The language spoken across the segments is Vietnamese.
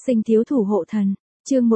Sinh thiếu thủ hộ thần, chương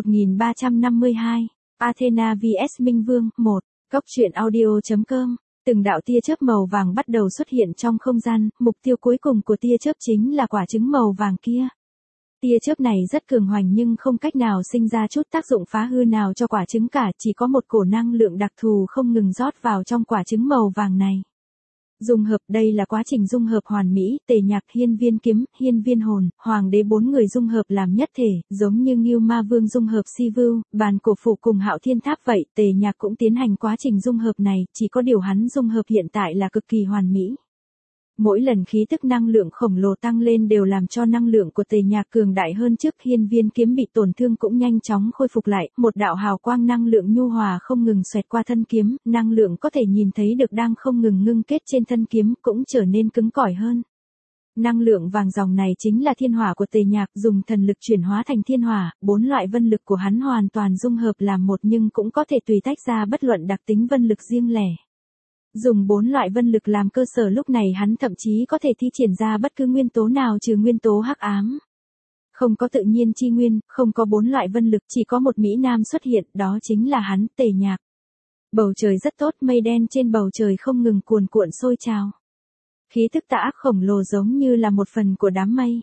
1352, Athena vs Minh Vương, 1, Cốc truyện audio.com. Từng đạo tia chớp màu vàng bắt đầu xuất hiện trong không gian, mục tiêu cuối cùng của tia chớp chính là quả trứng màu vàng kia. Tia chớp này rất cường hoành nhưng không cách nào sinh ra chút tác dụng phá hư nào cho quả trứng cả, chỉ có một cổ năng lượng đặc thù không ngừng rót vào trong quả trứng màu vàng này. Dung hợp, đây là quá trình dung hợp hoàn mỹ, Tề Nhạc, Hiên Viên Kiếm, Hiên Viên Hồn, Hoàng đế bốn người dung hợp làm nhất thể, giống như Ngưu Ma Vương dung hợp Si Vưu, Bàn Cổ Phủ cùng Hạo Thiên Tháp vậy, Tề Nhạc cũng tiến hành quá trình dung hợp này, chỉ có điều hắn dung hợp hiện tại là cực kỳ hoàn mỹ. Mỗi lần khí tức năng lượng khổng lồ tăng lên đều làm cho năng lượng của Tề Nhạc cường đại hơn trước. Hiên Viên Kiếm bị tổn thương cũng nhanh chóng khôi phục lại, một đạo hào quang năng lượng nhu hòa không ngừng xoẹt qua thân kiếm, năng lượng có thể nhìn thấy được đang không ngừng ngưng kết trên thân kiếm cũng trở nên cứng cỏi hơn. Năng lượng vàng dòng này chính là thiên hỏa của Tề Nhạc, dùng thần lực chuyển hóa thành thiên hỏa, 4 loại vân lực của hắn hoàn toàn dung hợp làm một nhưng cũng có thể tùy tách ra bất luận đặc tính vân lực riêng lẻ. Dùng 4 loại vân lực làm cơ sở lúc này hắn thậm chí có thể thi triển ra bất cứ nguyên tố nào trừ nguyên tố hắc ám. Không có tự nhiên chi nguyên, không có 4 loại vân lực, chỉ có một Mỹ Nam xuất hiện, đó chính là hắn, Tề Nhạc. Bầu trời rất tốt, mây đen trên bầu trời không ngừng cuồn cuộn sôi trào. Khí tức tà ác khổng lồ giống như là một phần của đám mây.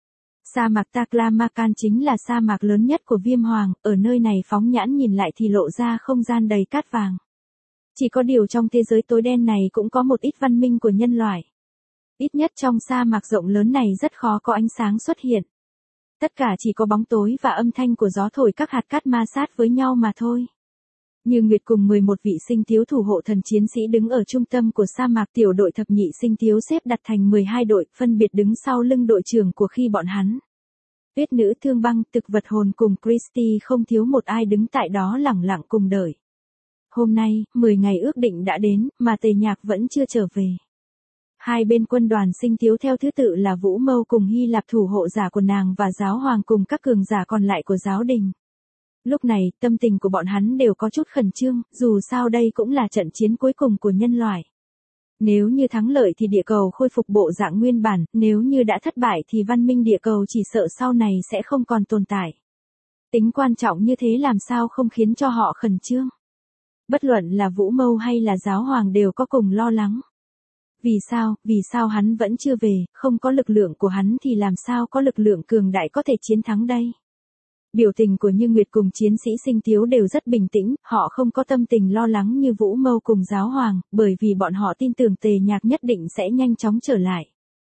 Sa mạc Taklamakan chính là sa mạc lớn nhất của Viêm Hoàng, ở nơi này phóng nhãn nhìn lại thì lộ ra không gian đầy cát vàng. Chỉ có điều trong thế giới tối đen này cũng có một ít văn minh của nhân loại. Ít nhất trong sa mạc rộng lớn này rất khó có ánh sáng xuất hiện. Tất cả chỉ có bóng tối và âm thanh của gió thổi các hạt cát ma sát với nhau mà thôi. Như Nguyệt cùng 11 vị sinh thiếu thủ hộ thần chiến sĩ đứng ở trung tâm của sa mạc, tiểu đội thập nhị sinh thiếu xếp đặt thành 12 đội, phân biệt đứng sau lưng đội trưởng của khi bọn hắn. Tuyết nữ Thương Băng, Thực vật hồn cùng Christy không thiếu một ai đứng tại đó lẳng lặng cùng đợi. Hôm nay, 10 ngày ước định đã đến, mà Tề Nhạc vẫn chưa trở về. Hai bên quân đoàn sinh thiếu theo thứ tự là Vũ Mâu cùng Hy Lạp thủ hộ giả của nàng và giáo hoàng cùng các cường giả còn lại của giáo đình. Lúc này, tâm tình của bọn hắn đều có chút khẩn trương, dù sao đây cũng là trận chiến cuối cùng của nhân loại. Nếu như thắng lợi thì địa cầu khôi phục bộ dạng nguyên bản, nếu như đã thất bại thì văn minh địa cầu chỉ sợ sau này sẽ không còn tồn tại. Tính quan trọng như thế làm sao không khiến cho họ khẩn trương. Bất luận là Vũ Mâu hay là giáo hoàng đều có cùng lo lắng. Vì sao hắn vẫn chưa về, không có lực lượng của hắn thì làm sao có lực lượng cường đại có thể chiến thắng đây? Biểu tình của Như Nguyệt cùng chiến sĩ sinh thiếu đều rất bình tĩnh, họ không có tâm tình lo lắng như Vũ Mâu cùng giáo hoàng, bởi vì bọn họ tin tưởng Tề Nhạc nhất định sẽ nhanh chóng trở lại.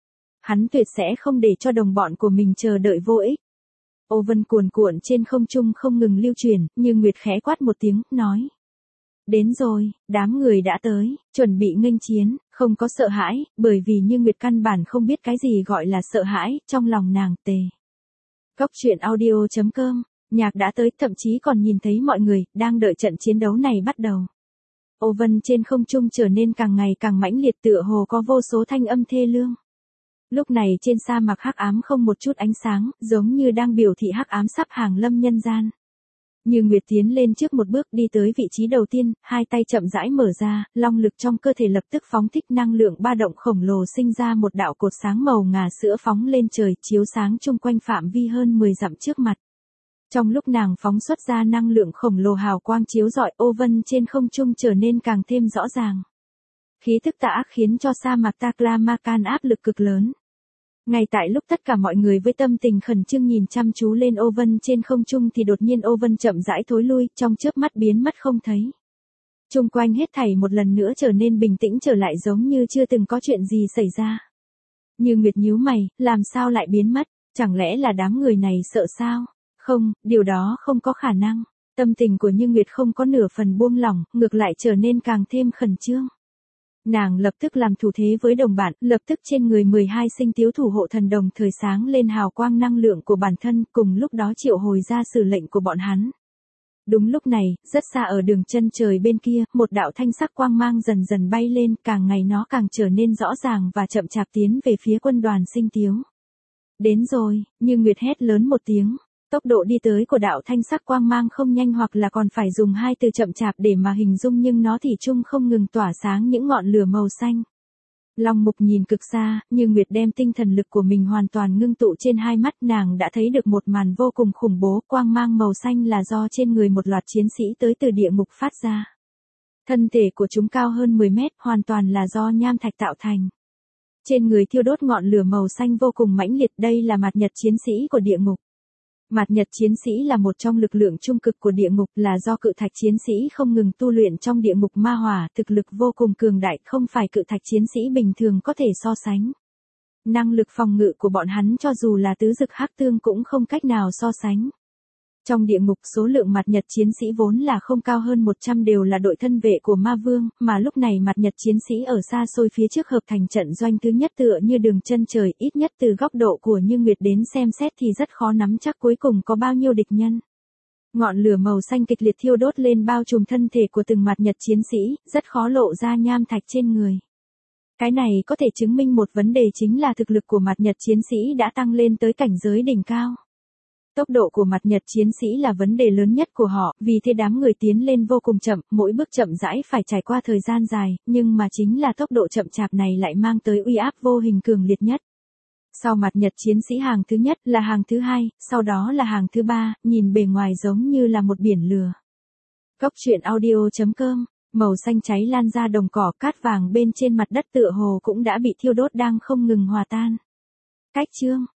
Hắn tuyệt sẽ không để cho đồng bọn của mình chờ đợi vô ích. Ô vân cuồn cuộn trên không trung không ngừng lưu truyền, Như Nguyệt khẽ quát một tiếng, nói. Đến rồi, đám người đã tới, chuẩn bị nghênh chiến, không có sợ hãi, bởi vì Như Nguyệt căn bản không biết cái gì gọi là sợ hãi, trong lòng nàng Tề. Cốc truyện audio.com, Nhạc đã tới, thậm chí còn nhìn thấy mọi người, đang đợi trận chiến đấu này bắt đầu. Ô vân trên không trung trở nên càng ngày càng mãnh liệt, tựa hồ có vô số thanh âm thê lương. Lúc này trên sa mạc hắc ám không một chút ánh sáng, giống như đang biểu thị hắc ám sắp hàng lâm nhân gian. Như Nguyệt tiến lên trước một bước đi tới vị trí đầu tiên, hai tay chậm rãi mở ra, long lực trong cơ thể lập tức phóng thích năng lượng ba động khổng lồ sinh ra một đạo cột sáng màu ngà sữa phóng lên trời, chiếu sáng chung quanh phạm vi hơn 10 dặm trước mặt. Trong lúc nàng phóng xuất ra năng lượng khổng lồ hào quang chiếu rọi, ô vân trên không trung trở nên càng thêm rõ ràng. Khí tức tà ác khiến cho sa mạc Taklamakan áp lực cực lớn. Ngay tại lúc tất cả mọi người với tâm tình khẩn trương nhìn chăm chú lên ô vân trên không trung thì đột nhiên ô vân chậm rãi thối lui, trong chớp mắt biến mất không thấy. Chung quanh hết thảy một lần nữa trở nên bình tĩnh trở lại giống như chưa từng có chuyện gì xảy ra. Như Nguyệt nhíu mày, làm sao lại biến mất, chẳng lẽ là đám người này sợ sao? Không, điều đó không có khả năng. Tâm tình của Như Nguyệt không có nửa phần buông lỏng, ngược lại trở nên càng thêm khẩn trương. Nàng lập tức làm thủ thế với đồng bạn, lập tức trên người 12 sinh thiếu thủ hộ thần đồng thời sáng lên hào quang năng lượng của bản thân, cùng lúc đó triệu hồi ra sử lệnh của bọn hắn. Đúng lúc này, rất xa ở đường chân trời bên kia, một đạo thanh sắc quang mang dần dần bay lên, càng ngày nó càng trở nên rõ ràng và chậm chạp tiến về phía quân đoàn sinh thiếu. Đến rồi, Như Nguyệt hét lớn một tiếng. Tốc độ đi tới của đạo thanh sắc quang mang không nhanh hoặc là còn phải dùng hai từ chậm chạp để mà hình dung nhưng nó thì chung không ngừng tỏa sáng những ngọn lửa màu xanh. Long Mục nhìn cực xa, Như Nguyệt đem tinh thần lực của mình hoàn toàn ngưng tụ trên hai mắt, nàng đã thấy được một màn vô cùng khủng bố, quang mang màu xanh là do trên người một loạt chiến sĩ tới từ địa ngục phát ra. Thân thể của chúng cao hơn 10 mét, hoàn toàn là do nham thạch tạo thành. Trên người thiêu đốt ngọn lửa màu xanh vô cùng mãnh liệt, đây là mạt nhật chiến sĩ của địa ngục. Mạt nhật chiến sĩ là một trong lực lượng trung cực của địa ngục, là do cự thạch chiến sĩ không ngừng tu luyện trong địa ngục ma hỏa, thực lực vô cùng cường đại, không phải cự thạch chiến sĩ bình thường có thể so sánh. Năng lực phòng ngự của bọn hắn cho dù là tứ dực hắc tương cũng không cách nào so sánh. Trong địa ngục số lượng mạt nhật chiến sĩ vốn là không cao hơn 100 đều là đội thân vệ của ma vương, mà lúc này mạt nhật chiến sĩ ở xa xôi phía trước hợp thành trận doanh thứ nhất tựa như đường chân trời, ít nhất từ góc độ của Như Nguyệt đến xem xét thì rất khó nắm chắc cuối cùng có bao nhiêu địch nhân. Ngọn lửa màu xanh kịch liệt thiêu đốt lên bao trùm thân thể của từng mạt nhật chiến sĩ, rất khó lộ ra nham thạch trên người. Cái này có thể chứng minh một vấn đề chính là thực lực của mạt nhật chiến sĩ đã tăng lên tới cảnh giới đỉnh cao. Tốc độ của mạt nhật chiến sĩ là vấn đề lớn nhất của họ, vì thế đám người tiến lên vô cùng chậm, mỗi bước chậm rãi phải trải qua thời gian dài, nhưng mà chính là tốc độ chậm chạp này lại mang tới uy áp vô hình cường liệt nhất. Sau mạt nhật chiến sĩ hàng thứ nhất là hàng thứ hai, sau đó là hàng thứ ba, nhìn bề ngoài giống như là một biển lửa. Cốc truyện audio.com, màu xanh cháy lan ra đồng cỏ, cát vàng bên trên mặt đất tựa hồ cũng đã bị thiêu đốt đang không ngừng hòa tan. Cách chương